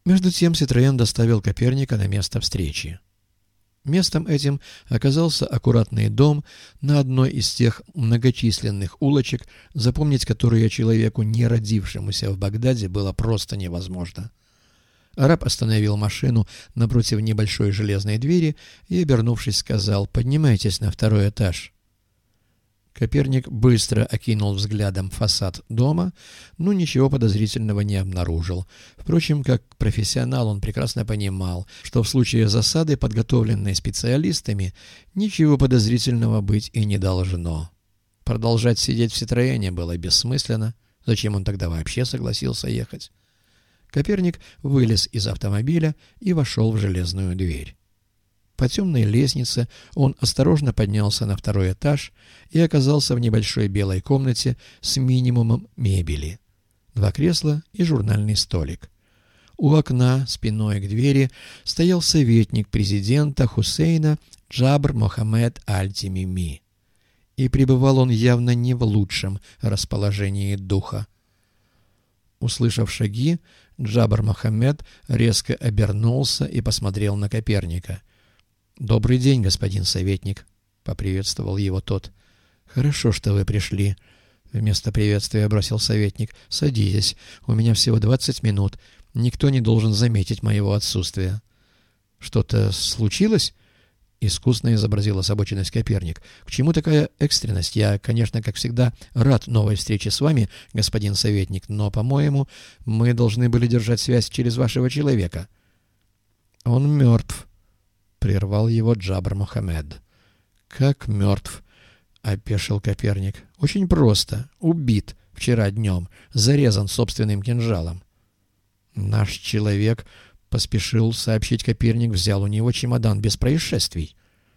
Между тем Ситроен доставил Коперника на место встречи. Местом этим оказался аккуратный дом на одной из тех многочисленных улочек, запомнить которые человеку, не родившемуся в Багдаде, было просто невозможно. Араб остановил машину напротив небольшой железной двери и, обернувшись, сказал: «Поднимайтесь на второй этаж». Коперник быстро окинул взглядом фасад дома, но ничего подозрительного не обнаружил. Впрочем, как профессионал он прекрасно понимал, что в случае засады, подготовленной специалистами, ничего подозрительного быть и не должно. Продолжать сидеть в Ситроене было бессмысленно. Зачем он тогда вообще согласился ехать? Коперник вылез из автомобиля и вошел в железную дверь. По темной лестнице он осторожно поднялся на второй этаж и оказался в небольшой белой комнате с минимумом мебели. 2 кресла и журнальный столик. У окна, спиной к двери, стоял советник президента Хусейна Джабр Мохаммед Аль-Темими. И пребывал он явно не в лучшем расположении духа. Услышав шаги, Джабр Мохаммед резко обернулся и посмотрел на Коперника. «Добрый день, господин советник», — поприветствовал его тот. «Хорошо, что вы пришли», — вместо приветствия бросил советник. «Садитесь, у меня всего 20 минут. Никто не должен заметить моего отсутствия». «Что-то случилось?» — искусно изобразил озабоченность Коперник. «К чему такая экстренность? Я, конечно, как всегда, рад новой встрече с вами, господин советник, но, по-моему, мы должны были держать связь через вашего человека». «Он мертв», — прервал его Джабр Мохаммед. «Как мертв?» — опешил Коперник. «Очень просто. Убит вчера днем, зарезан собственным кинжалом». «Наш человек», — поспешил сообщить Коперник, — «взял у него чемодан без происшествий».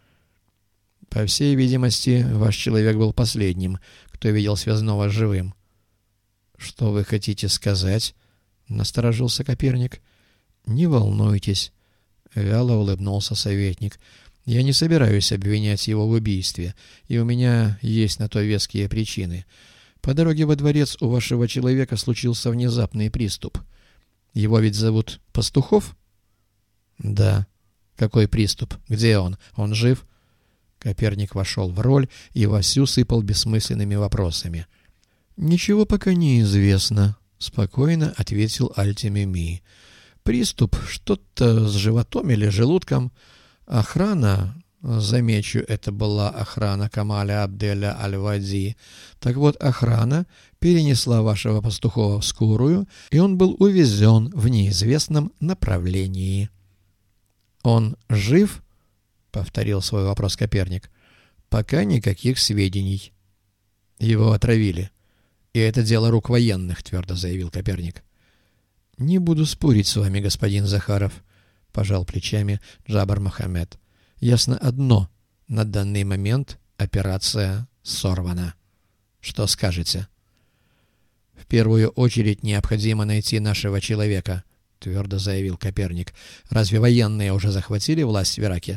«По всей видимости, ваш человек был последним, кто видел связного живым». «Что вы хотите сказать?» — насторожился Коперник. «Не волнуйтесь», — вяло улыбнулся советник. «Я не собираюсь обвинять его в убийстве, и у меня есть на то веские причины. По дороге во дворец у вашего человека случился внезапный приступ. Его ведь зовут Пастухов?» «Да». «Какой приступ? Где он? Он жив?» Коперник вошел в роль и вовсю сыпал бессмысленными вопросами. «Ничего пока не известно», — спокойно ответил Аль-Темими. «Приступ что-то с животом или желудком. Охрана, замечу, это была охрана Камаля Абделя Аль-Вади. Так вот, охрана перенесла вашего Пастухова в скорую, и он был увезен в неизвестном направлении». «Он жив?» — повторил свой вопрос Коперник. «Пока никаких сведений». «Его отравили. И это дело рук военных», — твердо заявил Коперник. «Не буду спорить с вами, господин Захаров», — пожал плечами Джабр Мохаммед. «Ясно одно. На данный момент операция сорвана. Что скажете?» «В первую очередь необходимо найти нашего человека», — твердо заявил Коперник. «Разве военные уже захватили власть в Ираке?»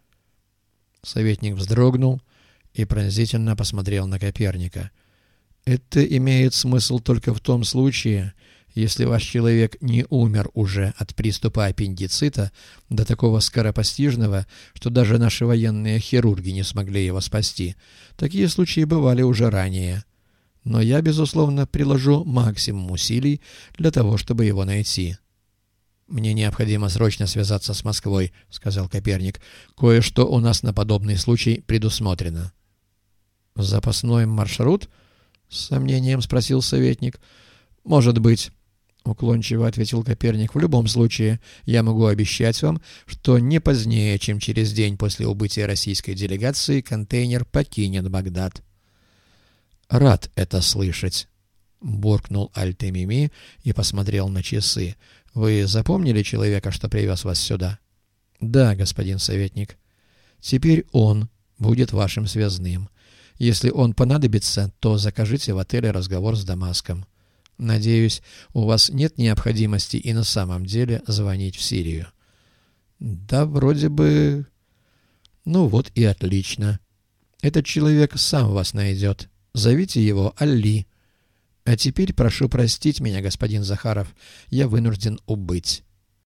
Советник вздрогнул и пронзительно посмотрел на Коперника. «Это имеет смысл только в том случае, если ваш человек не умер уже от приступа аппендицита до такого скоропостижного, что даже наши военные хирурги не смогли его спасти. Такие случаи бывали уже ранее. Но я, безусловно, приложу максимум усилий для того, чтобы его найти». «Мне необходимо срочно связаться с Москвой», — сказал Коперник. «Кое-что у нас на подобный случай предусмотрено». «Запасной маршрут?» — с сомнением спросил советник. «Может быть», — уклончиво ответил Коперник. «В любом случае, я могу обещать вам, что не позднее, чем через день после убытия российской делегации, контейнер покинет Багдад». «Рад это слышать», — буркнул Аль-Темими и посмотрел на часы. «Вы запомнили человека, что привез вас сюда?» «Да, господин советник». «Теперь он будет вашим связным. Если он понадобится, то закажите в отеле разговор с Дамаском. Надеюсь, у вас нет необходимости и на самом деле звонить в Сирию». «Да, вроде бы...» «Ну вот и отлично. Этот человек сам вас найдет. Зовите его Али. А теперь прошу простить меня, господин Захаров, я вынужден убыть».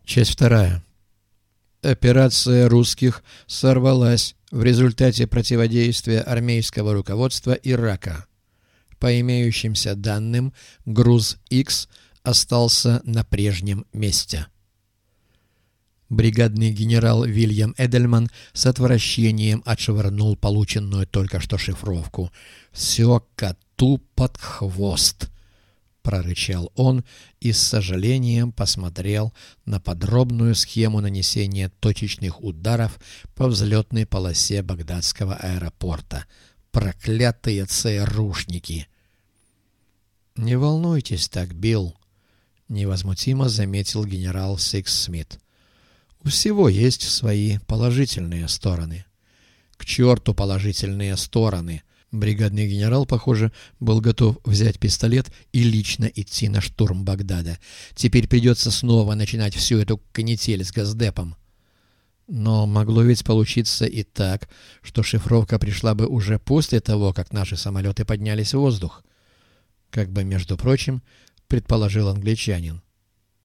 Часть вторая. Операция русских сорвалась в результате противодействия армейского руководства Ирака. По имеющимся данным, груз X остался на прежнем месте. Бригадный генерал Вильям Эдельман с отвращением отшвырнул полученную только что шифровку. «Все коту под хвост!» — прорычал он и с сожалением посмотрел на подробную схему нанесения точечных ударов по взлетной полосе багдадского аэропорта. Проклятые ЦРУшники! «Не волнуйтесь так, Билл», — невозмутимо заметил генерал Сикс Смит. «У всего есть свои положительные стороны». «К черту положительные стороны!» Бригадный генерал, похоже, был готов взять пистолет и лично идти на штурм Багдада. Теперь придется снова начинать всю эту канитель с Госдепом. Но могло ведь получиться и так, что шифровка пришла бы уже после того, как наши самолеты поднялись в воздух. Как бы, между прочим, предположил англичанин.